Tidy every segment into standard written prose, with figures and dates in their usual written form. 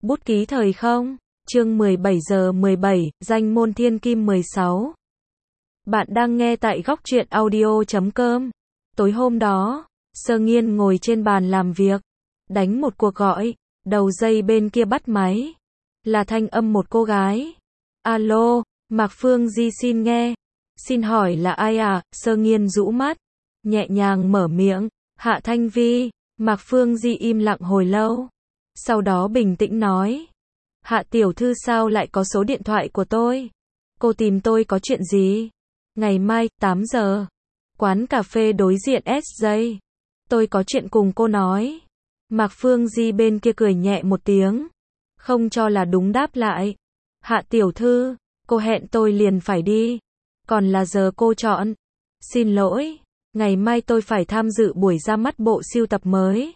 Bút ký thời không, chương 17 giờ 17, danh môn thiên kim 16. Bạn đang nghe tại góc truyện audio.com. Tối hôm đó, Sơ Nghiên ngồi trên bàn làm việc, đánh một cuộc gọi, đầu dây bên kia bắt máy. Là thanh âm một cô gái. Alo, Mạc Phương Di xin nghe. Xin hỏi là ai à? Sơ Nghiên rũ mắt, nhẹ nhàng mở miệng, Hạ Thanh Vi. Mạc Phương Di im lặng hồi lâu. Sau đó bình tĩnh nói. Hạ tiểu thư sao lại có số điện thoại của tôi? Cô tìm tôi có chuyện gì? Ngày mai, 8 giờ. Quán cà phê đối diện SJ. Tôi có chuyện cùng cô nói. Mạc Phương Di bên kia cười nhẹ một tiếng. Không cho là đúng đáp lại. Hạ tiểu thư, cô hẹn tôi liền phải đi. Còn là giờ cô chọn. Xin lỗi, ngày mai tôi phải tham dự buổi ra mắt bộ sưu tập mới.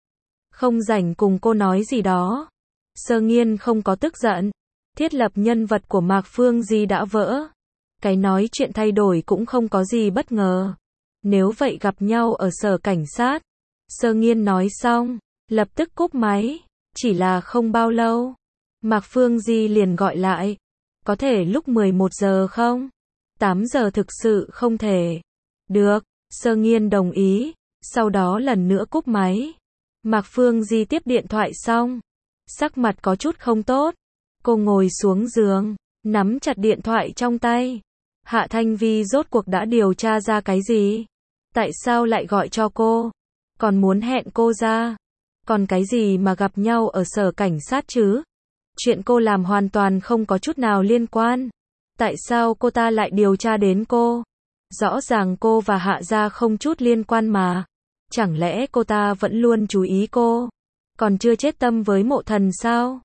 Không rảnh cùng cô nói gì đó. Sơ Nghiên không có tức giận. Thiết lập nhân vật của Mạc Phương Di đã vỡ. Cái nói chuyện thay đổi cũng không có gì bất ngờ. Nếu vậy gặp nhau ở sở cảnh sát. Sơ Nghiên nói xong, lập tức cúp máy. Chỉ là không bao lâu, Mạc Phương Di liền gọi lại. Có thể lúc 11 giờ không? 8 giờ thực sự không thể. Được, Sơ Nghiên đồng ý. Sau đó lần nữa cúp máy. Mạc Phương Di tiếp điện thoại xong, sắc mặt có chút không tốt. Cô ngồi xuống giường, nắm chặt điện thoại trong tay. Hạ Thanh Vi rốt cuộc đã điều tra ra cái gì? Tại sao lại gọi cho cô? Còn muốn hẹn cô ra? Còn cái gì mà gặp nhau ở sở cảnh sát chứ? Chuyện cô làm hoàn toàn không có chút nào liên quan. Tại sao cô ta lại điều tra đến cô? Rõ ràng cô và Hạ gia không chút liên quan mà. Chẳng lẽ cô ta vẫn luôn chú ý cô? Còn chưa chết tâm với Mộ Thần sao?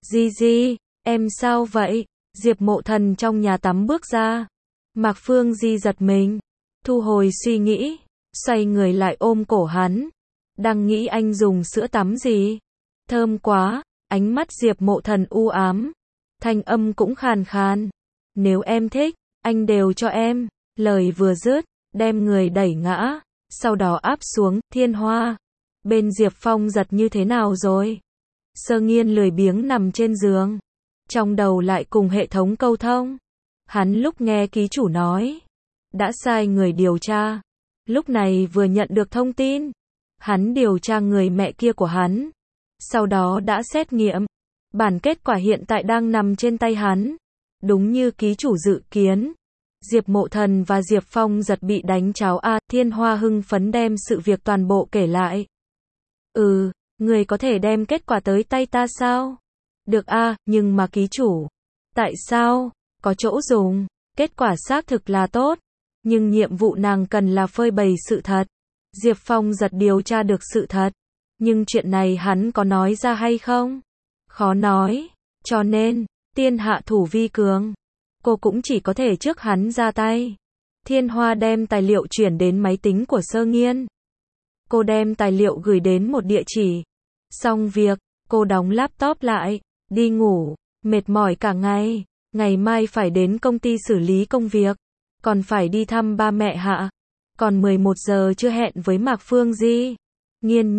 Di, em sao vậy? Diệp Mộ Thần trong nhà tắm bước ra. Mạc Phương Di giật mình, thu hồi suy nghĩ, xoay người lại ôm cổ hắn. Đang nghĩ anh dùng sữa tắm gì? Thơm quá, ánh mắt Diệp Mộ Thần u ám. Thanh âm cũng khàn khàn. Nếu em thích, anh đều cho em. Lời vừa dứt, đem người đẩy ngã. Sau đó áp xuống, Thiên Hoa. Bên Diệp Phong giật như thế nào rồi? Sơ Nghiên lười biếng nằm trên giường. Trong đầu lại cùng hệ thống câu thông. Hắn lúc nghe ký chủ nói. Đã sai người điều tra. Lúc này vừa nhận được thông tin. Hắn điều tra người mẹ kia của hắn. Sau đó đã xét nghiệm. Bản kết quả hiện tại đang nằm trên tay hắn. Đúng như ký chủ dự kiến. Diệp Mộ Thần và Diệp Phong giật bị đánh cháo a. Thiên Hoa hưng phấn đem sự việc toàn bộ kể lại. Người có thể đem kết quả tới tay ta sao? Được a, nhưng mà ký chủ. Tại sao? Có chỗ dùng. Kết quả xác thực là tốt. Nhưng nhiệm vụ nàng cần là phơi bày sự thật. Diệp Phong giật điều tra được sự thật. Nhưng chuyện này hắn có nói ra hay không? Khó nói. Cho nên, tiên hạ thủ vi cường. Cô cũng chỉ có thể trước hắn ra tay. Thiên Hoa đem tài liệu chuyển đến máy tính của Sơ Nghiên. Cô đem tài liệu gửi đến một địa chỉ. Xong việc, cô đóng laptop lại, đi ngủ, mệt mỏi cả ngày. Ngày mai phải đến công ty xử lý công việc. Còn phải đi thăm ba mẹ Hạ. Còn 11 giờ chưa hẹn với Mạc Phương Di. Nghiên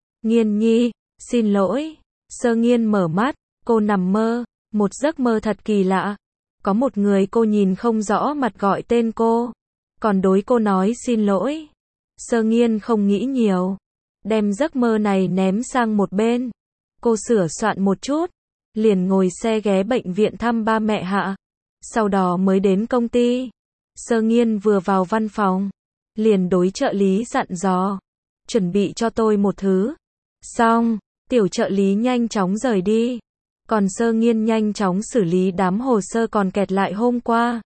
nhi, xin lỗi. Sơ Nghiên mở mắt, cô nằm mơ. Một giấc mơ thật kỳ lạ. Có một người cô nhìn không rõ mặt gọi tên cô. Còn đối cô nói xin lỗi. Sơ Nghiên không nghĩ nhiều. Đem giấc mơ này ném sang một bên. Cô sửa soạn một chút. Liền ngồi xe ghé bệnh viện thăm ba mẹ Hạ. Sau đó mới đến công ty. Sơ Nghiên vừa vào văn phòng. Liền đối trợ lý dặn dò. Chuẩn bị cho tôi một thứ. Xong, tiểu trợ lý nhanh chóng rời đi. Còn Sơ Nghiên nhanh chóng xử lý đám hồ sơ còn kẹt lại hôm qua.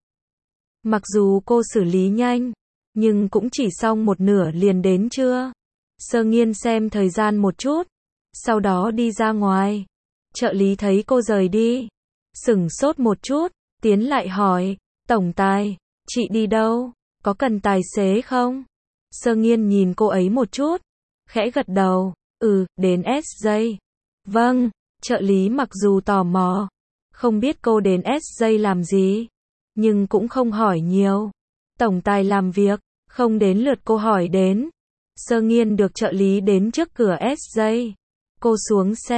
Mặc dù cô xử lý nhanh, nhưng cũng chỉ xong một nửa liền đến trưa. Sơ Nghiên xem thời gian một chút. Sau đó đi ra ngoài. Trợ lý thấy cô rời đi. Sửng sốt một chút, tiến lại hỏi. Tổng tài, chị đi đâu? Có cần tài xế không? Sơ Nghiên nhìn cô ấy một chút. Khẽ gật đầu. Đến SJ. Vâng. Trợ lý mặc dù tò mò, không biết cô đến SJ làm gì, nhưng cũng không hỏi nhiều. Tổng tài làm việc, không đến lượt cô hỏi đến. Sơ Nghiên được trợ lý đến trước cửa SJ. Cô xuống xe,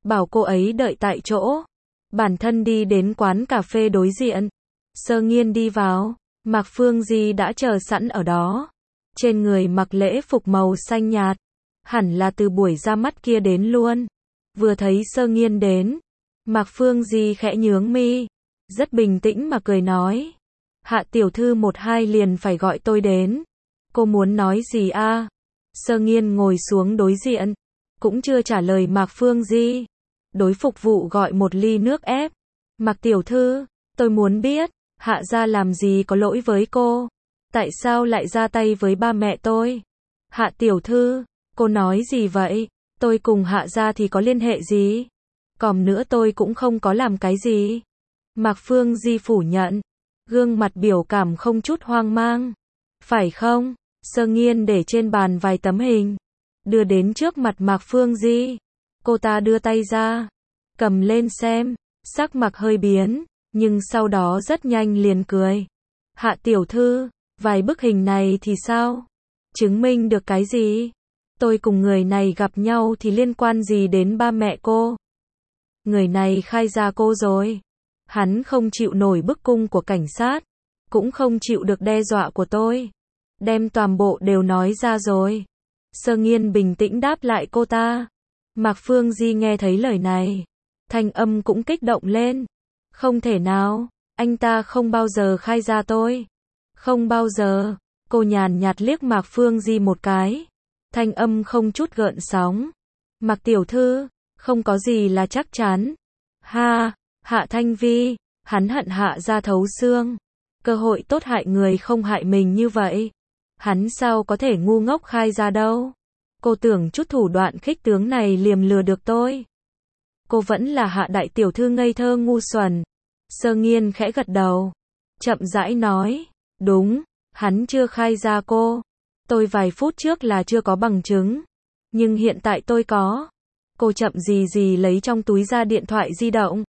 bảo cô ấy đợi tại chỗ. Bản thân đi đến quán cà phê đối diện. Sơ Nghiên đi vào, Mạc Phương Di đã chờ sẵn ở đó. Trên người mặc lễ phục màu xanh nhạt, hẳn là từ buổi ra mắt kia đến luôn. Vừa thấy Sơ Nghiên đến, Mạc Phương Di khẽ nhướng mi, rất bình tĩnh mà cười nói. Hạ tiểu thư 1-2 liền phải gọi tôi đến. Cô muốn nói gì a? Sơ Nghiên ngồi xuống đối diện, cũng chưa trả lời Mạc Phương Di. Đối phục vụ gọi một ly nước ép. Mạc tiểu thư, tôi muốn biết, Hạ gia làm gì có lỗi với cô? Tại sao lại ra tay với ba mẹ tôi? Hạ tiểu thư, cô nói gì vậy? Tôi cùng Hạ gia thì có liên hệ gì? Còn nữa tôi cũng không có làm cái gì. Mạc Phương Di phủ nhận, gương mặt biểu cảm không chút hoang mang. Phải không? Sơ Nghiên để trên bàn vài tấm hình, đưa đến trước mặt Mạc Phương Di. Cô ta đưa tay ra, cầm lên xem, sắc mặt hơi biến, nhưng sau đó rất nhanh liền cười. Hạ tiểu thư, vài bức hình này thì sao? Chứng minh được cái gì? Tôi cùng người này gặp nhau thì liên quan gì đến ba mẹ cô? Người này khai ra cô rồi. Hắn không chịu nổi bức cung của cảnh sát, cũng không chịu được đe dọa của tôi. Đem toàn bộ đều nói ra rồi. Sơ Nghiên bình tĩnh đáp lại cô ta. Mạc Phương Di nghe thấy lời này, thanh âm cũng kích động lên. Không thể nào, anh ta không bao giờ khai ra tôi. Không bao giờ. Cô nhàn nhạt liếc Mạc Phương Di một cái, thanh âm không chút gợn sóng. Mạc tiểu thư, không có gì là chắc chắn. Ha, Hạ Thanh Vi, hắn hận Hạ gia thấu xương. Cơ hội tốt hại người không hại mình như vậy. Hắn sao có thể ngu ngốc khai ra đâu. Cô tưởng chút thủ đoạn khích tướng này liềm lừa được tôi. Cô vẫn là Hạ đại tiểu thư ngây thơ ngu xuẩn. Sơ Nghiên khẽ gật đầu, chậm rãi nói, đúng, hắn chưa khai ra cô. Tôi vài phút trước là chưa có bằng chứng, nhưng hiện tại tôi có. Cô chậm gì gì lấy trong túi ra điện thoại di động.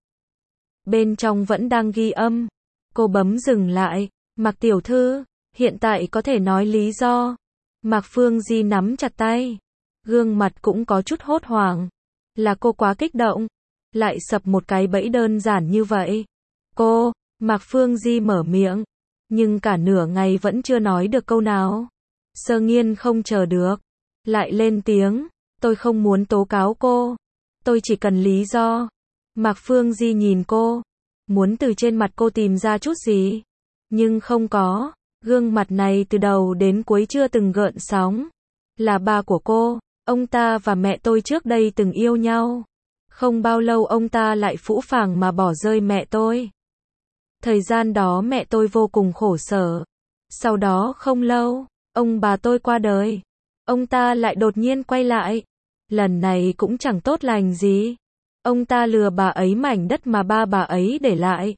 Bên trong vẫn đang ghi âm. Cô bấm dừng lại. Mạc tiểu thư, hiện tại có thể nói lý do. Mạc Phương Di nắm chặt tay, gương mặt cũng có chút hốt hoảng. Là cô quá kích động, lại sập một cái bẫy đơn giản như vậy. Cô, Mạc Phương Di mở miệng, nhưng cả nửa ngày vẫn chưa nói được câu nào. Sơ Nghiên không chờ được, lại lên tiếng, tôi không muốn tố cáo cô, tôi chỉ cần lý do. Mạc Phương Di nhìn cô, muốn từ trên mặt cô tìm ra chút gì, nhưng không có. Gương mặt này từ đầu đến cuối chưa từng gợn sóng. Là ba của cô, ông ta và mẹ tôi trước đây từng yêu nhau. Không bao lâu ông ta lại phũ phàng mà bỏ rơi mẹ tôi. Thời gian đó mẹ tôi vô cùng khổ sở. Sau đó không lâu, ông bà tôi qua đời. Ông ta lại đột nhiên quay lại. Lần này cũng chẳng tốt lành gì. Ông ta lừa bà ấy mảnh đất mà ba bà ấy để lại.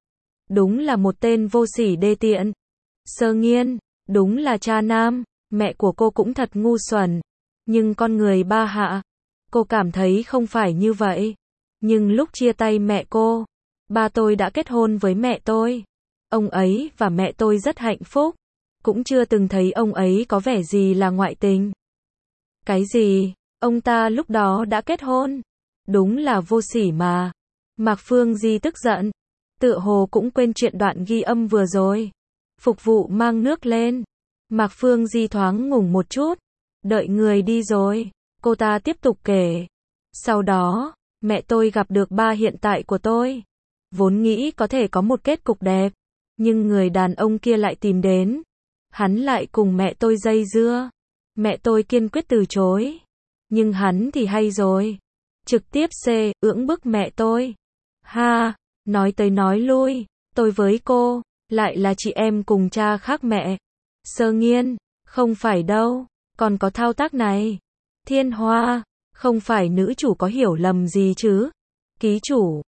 Đúng là một tên vô sỉ đê tiện. Sơ Nghiên, đúng là cha nam, mẹ của cô cũng thật ngu xuẩn. Nhưng con người ba Hạ, cô cảm thấy không phải như vậy. Nhưng lúc chia tay mẹ cô, ba tôi đã kết hôn với mẹ tôi. Ông ấy và mẹ tôi rất hạnh phúc. Cũng chưa từng thấy ông ấy có vẻ gì là ngoại tình. Cái gì? Ông ta lúc đó đã kết hôn? Đúng là vô sỉ mà. Mạc Phương Di tức giận, tựa hồ cũng quên chuyện đoạn ghi âm vừa rồi. Phục vụ mang nước lên. Mạc Phương Di thoáng ngủng một chút. Đợi người đi rồi, cô ta tiếp tục kể. Sau đó, mẹ tôi gặp được ba hiện tại của tôi. Vốn nghĩ có thể có một kết cục đẹp, nhưng người đàn ông kia lại tìm đến. Hắn lại cùng mẹ tôi dây dưa. Mẹ tôi kiên quyết từ chối. Nhưng hắn thì hay rồi. Trực tiếp ưỡng bức mẹ tôi. Ha, nói tới nói lui, tôi với cô lại là chị em cùng cha khác mẹ. Sơ Nghiên, không phải đâu, còn có thao tác này. Thiên Hoa, không phải nữ chủ có hiểu lầm gì chứ? Ký chủ,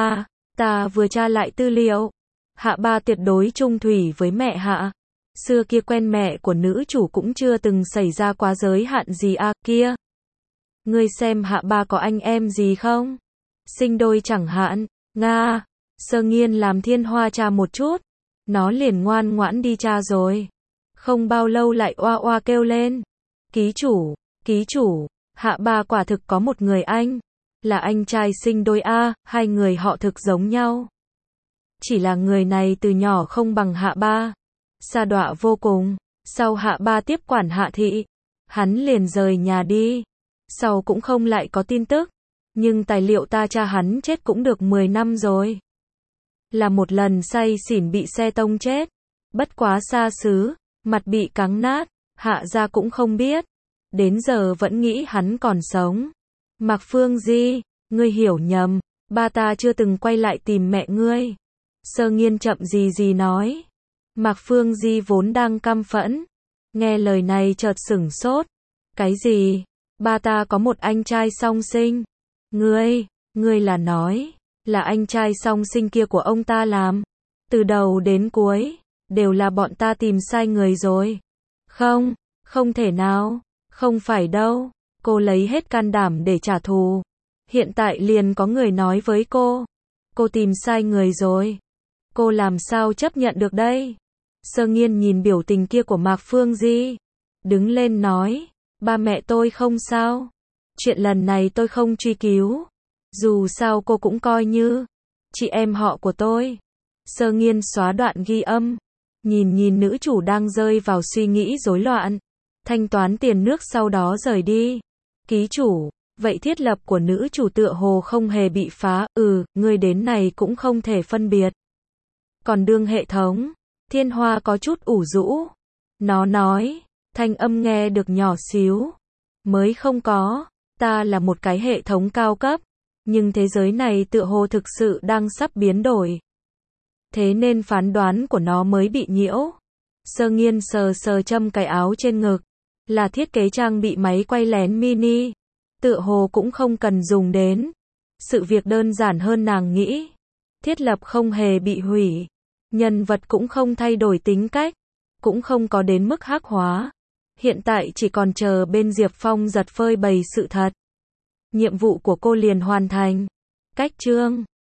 ta vừa tra lại tư liệu. Hạ ba tuyệt đối trung thủy với mẹ Hạ. Xưa kia quen mẹ của nữ chủ cũng chưa từng xảy ra quá giới hạn gì à kia. Ngươi xem Hạ ba có anh em gì không? Sinh đôi chẳng hạn. Nga. Sơ Nghiên làm Thiên Hoa tra một chút. Nó liền ngoan ngoãn đi tra rồi. Không bao lâu lại oa oa kêu lên. Ký chủ, Hạ ba quả thực có một người anh. là anh trai sinh đôi a, hai người họ thực giống nhau. Chỉ là người này từ nhỏ không bằng Hạ Ba, sa đọa vô cùng, sau Hạ Ba tiếp quản Hạ Thị, hắn liền rời nhà đi, sau cũng không lại có tin tức, nhưng tài liệu ta tra hắn chết cũng được 10 năm rồi. Là một lần say xỉn bị xe tông chết, bất quá xa xứ, mặt bị cắn nát, Hạ gia cũng không biết, đến giờ vẫn nghĩ hắn còn sống. Mạc Phương Di, ngươi hiểu nhầm, ba ta chưa từng quay lại tìm mẹ ngươi. Sơ Nghiên chậm gì nói. Mạc Phương Di vốn đang căm phẫn, nghe lời này chợt sửng sốt. Cái gì? Ba ta có một anh trai song sinh. Ngươi là nói, là anh trai song sinh kia của ông ta làm. Từ đầu đến cuối, đều là bọn ta tìm sai người rồi. Không thể nào, không phải đâu. Cô lấy hết can đảm để trả thù. Hiện tại liền có người nói với cô tìm sai người rồi. Cô làm sao chấp nhận được đây? Sơ Nghiên nhìn biểu tình kia của Mạc Phương Di, đứng lên nói, ba mẹ tôi không sao. Chuyện lần này tôi không truy cứu. Dù sao cô cũng coi như chị em họ của tôi. Sơ Nghiên xóa đoạn ghi âm, nhìn nữ chủ đang rơi vào suy nghĩ rối loạn, thanh toán tiền nước sau đó rời đi. Ký chủ, vậy thiết lập của nữ chủ tựa hồ không hề bị phá, người đến này cũng không thể phân biệt. Còn đương hệ thống, Thiên Hoa có chút ủ rũ. Nó nói, thanh âm nghe được nhỏ xíu. Mới không có, ta là một cái hệ thống cao cấp, nhưng thế giới này tựa hồ thực sự đang sắp biến đổi. Thế nên phán đoán của nó mới bị nhiễu. Sơ Nghiên sờ châm cái áo trên ngực, là thiết kế trang bị máy quay lén mini. Tựa hồ cũng không cần dùng đến. Sự việc đơn giản hơn nàng nghĩ. Thiết lập không hề bị hủy. Nhân vật cũng không thay đổi tính cách. Cũng không có đến mức hắc hóa. Hiện tại chỉ còn chờ bên Diệp Phong giật phơi bày sự thật. Nhiệm vụ của cô liền hoàn thành. Cách chương